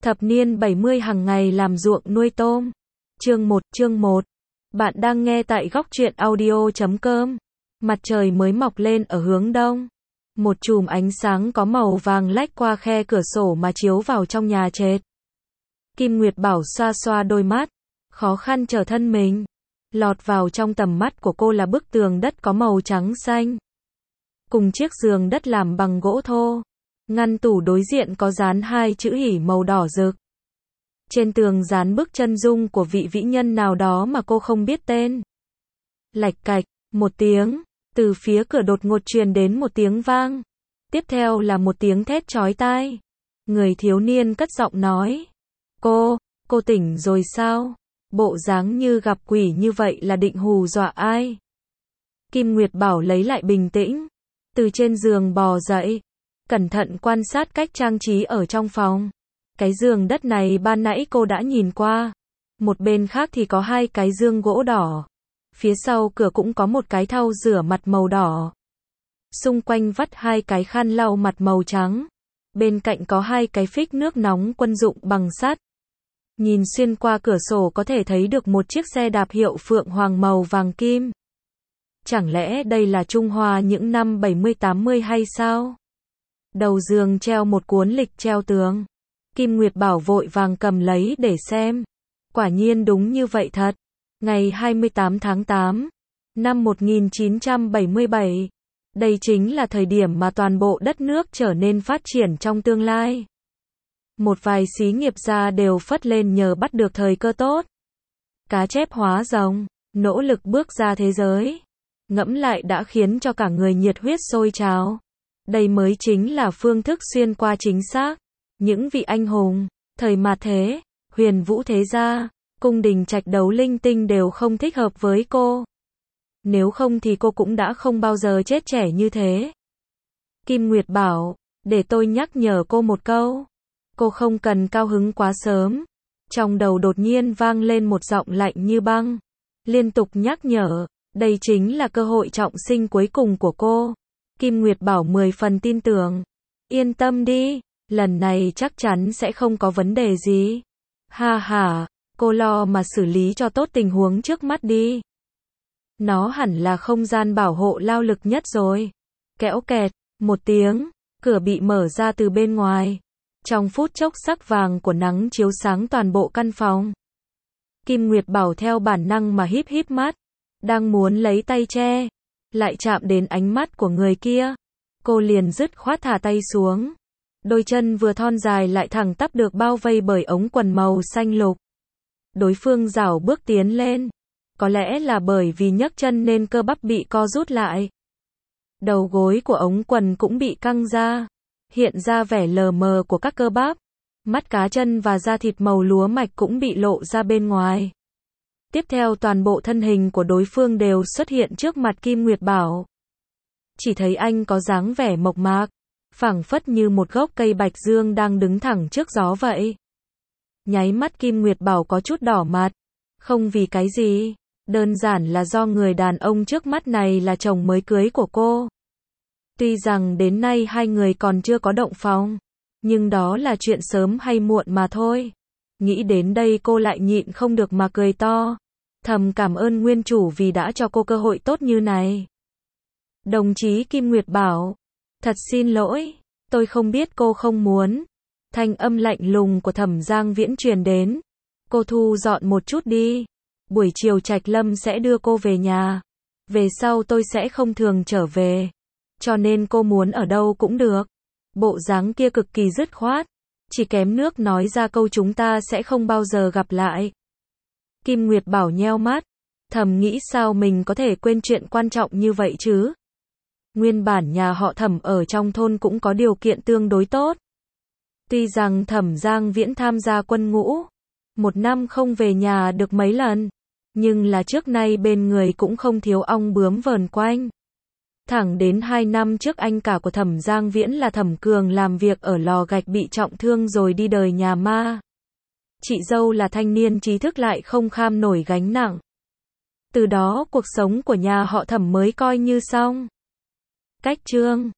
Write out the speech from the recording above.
Thập niên 70 hàng ngày làm ruộng nuôi tôm. Chương 1. Bạn đang nghe tại góc truyện audio.com. Mặt trời mới mọc lên ở hướng đông. Một chùm ánh sáng có màu vàng lách qua khe cửa sổ mà chiếu vào trong nhà trệt. Kim Nguyệt Bảo xoa xoa đôi mắt, khó khăn trở thân mình. Lọt vào trong tầm mắt của cô là bức tường đất có màu trắng xanh. Cùng chiếc giường đất làm bằng gỗ thô. Ngăn tủ đối diện có dán hai chữ hỉ màu đỏ rực. Trên tường dán bức chân dung của vị vĩ nhân nào đó mà cô không biết tên. Lạch cạch, một tiếng, từ phía cửa đột ngột truyền đến một tiếng vang. Tiếp theo là một tiếng thét chói tai. Người thiếu niên cất giọng nói. Cô tỉnh rồi sao? Bộ dáng như gặp quỷ như vậy là định hù dọa ai? Kim Nguyệt Bảo lấy lại bình tĩnh. Từ trên giường bò dậy. Cẩn thận quan sát cách trang trí ở trong phòng. Cái giường đất này ban nãy cô đã nhìn qua. Một bên khác thì có hai cái giường gỗ đỏ. Phía sau cửa cũng có một cái thau rửa mặt màu đỏ. Xung quanh vắt hai cái khăn lau mặt màu trắng. Bên cạnh có hai cái phích nước nóng quân dụng bằng sắt. Nhìn xuyên qua cửa sổ có thể thấy được một chiếc xe đạp hiệu Phượng Hoàng màu vàng kim. Chẳng lẽ đây là Trung Hoa những năm 70-80 hay sao? Đầu giường treo một cuốn lịch treo tường. Kim Nguyệt Bảo vội vàng cầm lấy để xem. Quả nhiên đúng như vậy thật. Ngày 28 tháng 8 năm 1977. Đây chính là thời điểm mà toàn bộ đất nước trở nên phát triển trong tương lai. Một vài xí nghiệp gia đều phất lên nhờ bắt được thời cơ tốt. Cá chép hóa rồng, nỗ lực bước ra thế giới. Ngẫm lại đã khiến cho cả người nhiệt huyết sôi trào. Đây mới chính là phương thức xuyên qua chính xác. Những vị anh hùng, thời mạt thế, huyền vũ thế gia, cung đình trạch đấu linh tinh đều không thích hợp với cô. Nếu không thì cô cũng đã không bao giờ chết trẻ như thế. Kim Nguyệt Bảo, để tôi nhắc nhở cô một câu. Cô không cần cao hứng quá sớm. Trong đầu đột nhiên vang lên một giọng lạnh như băng. Liên tục nhắc nhở, đây chính là cơ hội trọng sinh cuối cùng của cô. Kim Nguyệt Bảo 10 phần tin tưởng. Yên tâm đi, lần này chắc chắn sẽ không có vấn đề gì. Ha ha, cô lo mà xử lý cho tốt tình huống trước mắt đi. Nó hẳn là không gian bảo hộ lao lực nhất rồi. Kẽo kẹt, một tiếng, cửa bị mở ra từ bên ngoài. Trong phút chốc sắc vàng của nắng chiếu sáng toàn bộ căn phòng. Kim Nguyệt Bảo theo bản năng mà híp híp mắt. Đang muốn lấy tay che. Lại chạm đến ánh mắt của người kia. Cô liền dứt khoát thả tay xuống. Đôi chân vừa thon dài lại thẳng tắp được bao vây bởi ống quần màu xanh lục. Đối phương rảo bước tiến lên. Có lẽ là bởi vì nhấc chân nên cơ bắp bị co rút lại. Đầu gối của ống quần cũng bị căng ra. Hiện ra vẻ lờ mờ của các cơ bắp. Mắt cá chân và da thịt màu lúa mạch cũng bị lộ ra bên ngoài. Tiếp theo toàn bộ thân hình của đối phương đều xuất hiện trước mặt Kim Nguyệt Bảo. Chỉ thấy anh có dáng vẻ mộc mạc, phảng phất như một gốc cây bạch dương đang đứng thẳng trước gió vậy. Nháy mắt Kim Nguyệt Bảo có chút đỏ mặt. Không vì cái gì, đơn giản là do người đàn ông trước mắt này là chồng mới cưới của cô. Tuy rằng đến nay hai người còn chưa có động phòng, nhưng đó là chuyện sớm hay muộn mà thôi. Nghĩ đến đây cô lại nhịn không được mà cười to. Thầm cảm ơn nguyên chủ vì đã cho cô cơ hội tốt như này. Đồng chí Kim Nguyệt Bảo, thật xin lỗi, tôi không biết cô không muốn. Thanh âm lạnh lùng của Thẩm Giang Viễn truyền đến. Cô thu dọn một chút đi. Buổi chiều Trạch Lâm sẽ đưa cô về nhà. Về sau tôi sẽ không thường trở về. Cho nên cô muốn ở đâu cũng được. Bộ dáng kia cực kỳ dứt khoát. Chỉ kém nước nói ra câu chúng ta sẽ không bao giờ gặp lại. Kim Nguyệt Bảo nheo mắt. Thầm nghĩ sao mình có thể quên chuyện quan trọng như vậy chứ? Nguyên bản nhà họ Thẩm ở trong thôn cũng có điều kiện tương đối tốt. Tuy rằng Thẩm Giang Viễn tham gia quân ngũ. Một năm không về nhà được mấy lần. Nhưng là trước nay bên người cũng không thiếu ong bướm vờn quanh. Thẳng đến 2 năm trước anh cả của Thẩm Giang Viễn là Thẩm Cường làm việc ở lò gạch bị trọng thương rồi đi đời nhà ma. Chị dâu là thanh niên trí thức lại không kham nổi gánh nặng. Từ đó cuộc sống của nhà họ Thẩm mới coi như xong. Cách chương